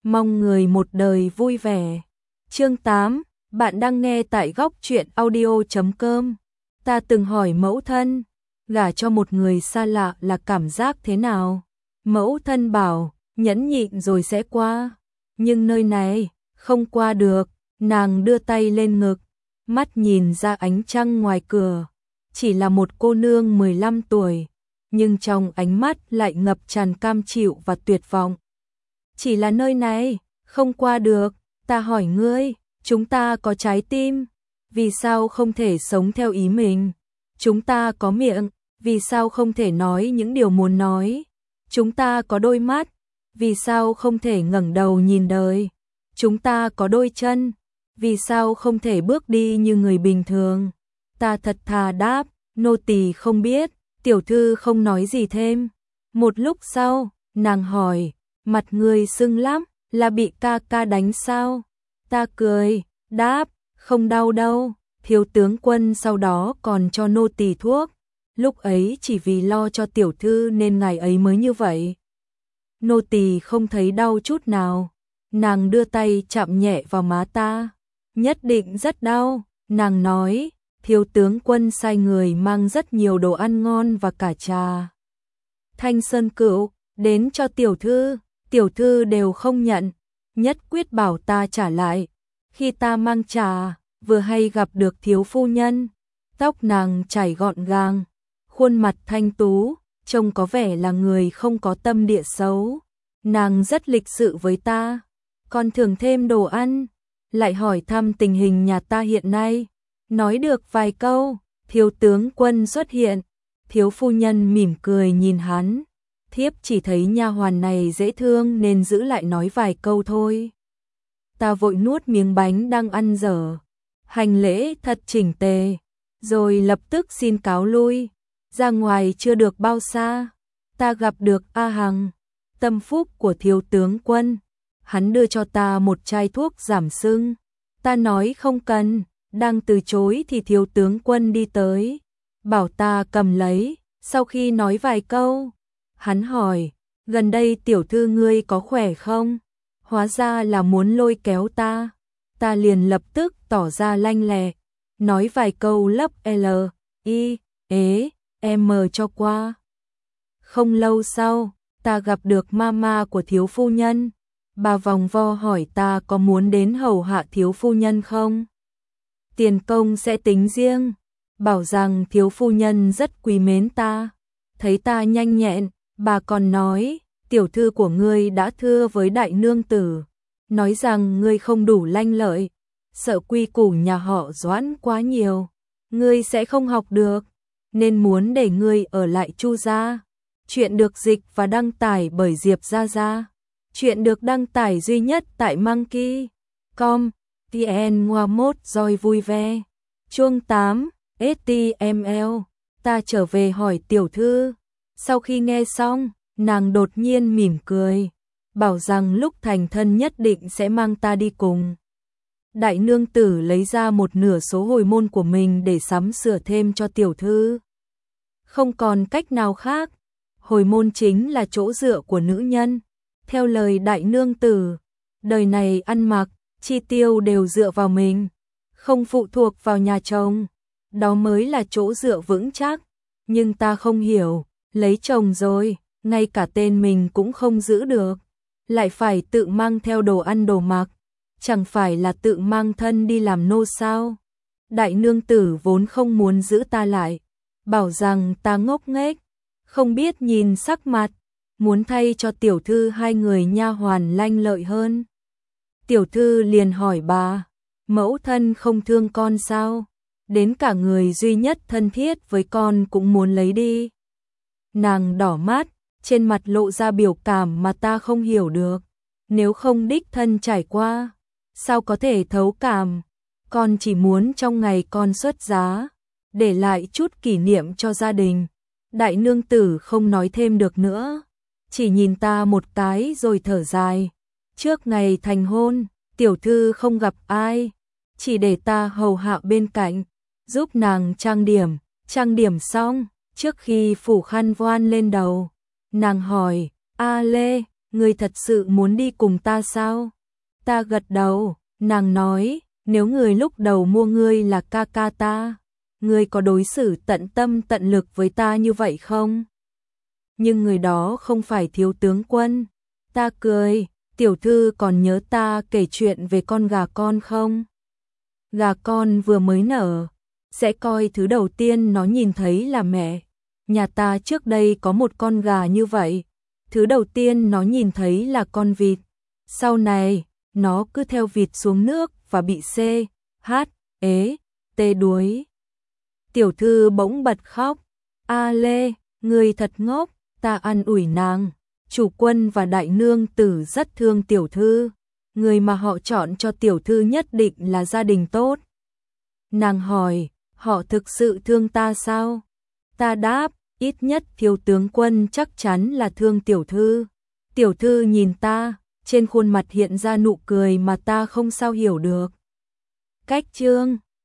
mong người một đời vui vẻ. Chương 8, bạn đang nghe tại góc truyện audio.com. Ta từng hỏi mẫu thân, gả cho một người xa lạ là cảm giác thế nào? Mẫu thân bảo, nhẫn nhịn rồi sẽ qua. Nhưng nơi này, không qua được. Nàng đưa tay lên ngực, mắt nhìn ra ánh trăng ngoài cửa. Chỉ là một cô nương 15 tuổi, nhưng trong ánh mắt lại ngập tràn cam chịu và tuyệt vọng. Chỉ là nơi này, không qua được. Ta hỏi ngươi, chúng ta có trái tim, vì sao không thể sống theo ý mình? Chúng ta có miệng, vì sao không thể nói những điều muốn nói? Chúng ta có đôi mắt, vì sao không thể ngẩng đầu nhìn đời? Chúng ta có đôi chân, vì sao không thể bước đi như người bình thường? Ta thật thà đáp, nô tỳ không biết. Tiểu thư không nói gì thêm. Một lúc sau, nàng hỏi, mặt ngươi sưng lắm, là bị ca ca đánh sao? Ta cười, đáp, không đau đâu. Thiếu tướng quân sau đó còn cho nô tỳ thuốc. Lúc ấy chỉ vì lo cho tiểu thư nên ngài ấy mới như vậy. Nô tỳ không thấy đau chút nào. Nàng đưa tay chạm nhẹ vào má ta. Nhất định rất đau. Nàng nói, thiếu tướng quân sai người mang rất nhiều đồ ăn ngon và cả trà Thanh Sơn Cửu đến cho tiểu thư đều không nhận, nhất quyết bảo ta trả lại. Khi ta mang trà, vừa hay gặp được thiếu phu nhân, tóc nàng chải gọn gàng, khuôn mặt thanh tú, trông có vẻ là người không có tâm địa xấu. Nàng rất lịch sự với ta, còn thưởng thêm đồ ăn, lại hỏi thăm tình hình nhà ta hiện nay. Nói được vài câu, thiếu tướng quân xuất hiện. Thiếu phu nhân mỉm cười nhìn hắn. Thiếp chỉ thấy nha hoàn này dễ thương nên giữ lại nói vài câu thôi. Ta vội nuốt miếng bánh đang ăn dở, hành lễ thật chỉnh tề, rồi lập tức xin cáo lui. Ra ngoài chưa được bao xa, ta gặp được A Hằng, tâm phúc của thiếu tướng quân. Hắn đưa cho ta một chai thuốc giảm sưng. Ta nói không cần. Đang từ chối thì thiếu tướng quân đi tới, bảo ta cầm lấy. Sau khi nói vài câu, hắn hỏi, gần đây tiểu thư ngươi có khỏe không? Hóa ra là muốn lôi kéo ta. Ta liền lập tức tỏ ra lanh lẹ, nói vài câu lấp L, I, ế, M cho qua. Không lâu sau, ta gặp được mama của thiếu phu nhân. Bà vòng vo hỏi ta có muốn đến hầu hạ thiếu phu nhân không? Tiền công sẽ tính riêng, bảo rằng thiếu phu nhân rất quý mến ta. Thấy ta nhanh nhẹn, bà còn nói, tiểu thư của ngươi đã thưa với đại nương tử, nói rằng ngươi không đủ lanh lợi, sợ quy củ nhà họ Doãn quá nhiều, ngươi sẽ không học được, nên muốn để ngươi ở lại Chu gia. Chuyện được dịch và đăng tải bởi Diệp Gia Gia. Chuyện được đăng tải duy nhất tại Monkey.com. TN Ngoa Mốt Rồi vui vẻ. Chương 8, HTML. Ta trở về hỏi tiểu thư. Sau khi nghe xong, nàng đột nhiên mỉm cười, bảo rằng lúc thành thân nhất định sẽ mang ta đi cùng. Đại nương tử lấy ra một nửa số hồi môn của mình để sắm sửa thêm cho tiểu thư. Không còn cách nào khác, hồi môn chính là chỗ dựa của nữ nhân. Theo lời đại nương tử, đời này ăn mặc, chi tiêu đều dựa vào mình, không phụ thuộc vào nhà chồng, đó mới là chỗ dựa vững chắc. Nhưng ta không hiểu, lấy chồng rồi, ngay cả tên mình cũng không giữ được, lại phải tự mang theo đồ ăn đồ mặc, chẳng phải là tự mang thân đi làm nô sao? Đại nương tử vốn không muốn giữ ta lại, bảo rằng ta ngốc nghếch, không biết nhìn sắc mặt, muốn thay cho tiểu thư hai người nha hoàn lanh lợi hơn. Tiểu thư liền hỏi bà, mẫu thân không thương con sao? Đến cả người duy nhất thân thiết với con cũng muốn lấy đi. Nàng đỏ mắt, trên mặt lộ ra biểu cảm mà ta không hiểu được. Nếu không đích thân trải qua, sao có thể thấu cảm? Con chỉ muốn trong ngày con xuất giá, để lại chút kỷ niệm cho gia đình. Đại nương tử không nói thêm được nữa, chỉ nhìn ta một cái rồi thở dài. Trước ngày thành hôn, tiểu thư không gặp ai, chỉ để ta hầu hạ bên cạnh, giúp nàng trang điểm xong, trước khi phủ khăn voan lên đầu. Nàng hỏi, A Lê, Ngươi thật sự muốn đi cùng ta sao? Ta gật đầu, nàng nói, nếu người lúc đầu mua ngươi là ca ca ta, ngươi có đối xử tận tâm tận lực với ta như vậy không? Nhưng người đó không phải thiếu tướng quân. Ta cười, tiểu thư còn nhớ ta kể chuyện về con gà con không? Gà con vừa mới nở, sẽ coi thứ đầu tiên nó nhìn thấy là mẹ. Nhà ta trước đây có một con gà như vậy, thứ đầu tiên nó nhìn thấy là con vịt. Sau này, nó cứ theo vịt xuống nước và bị tê đuối. Tiểu thư bỗng bật khóc. A Lê, ngươi thật ngốc, ta an ủi nàng. Chủ quân và đại nương tử rất thương tiểu thư. Người mà họ chọn cho tiểu thư nhất định là gia đình tốt. Nàng hỏi, họ thực sự thương ta sao? Ta đáp, ít nhất thiếu tướng quân chắc chắn là thương tiểu thư. Tiểu thư nhìn ta, trên khuôn mặt hiện ra nụ cười mà ta không sao hiểu được. Cách chương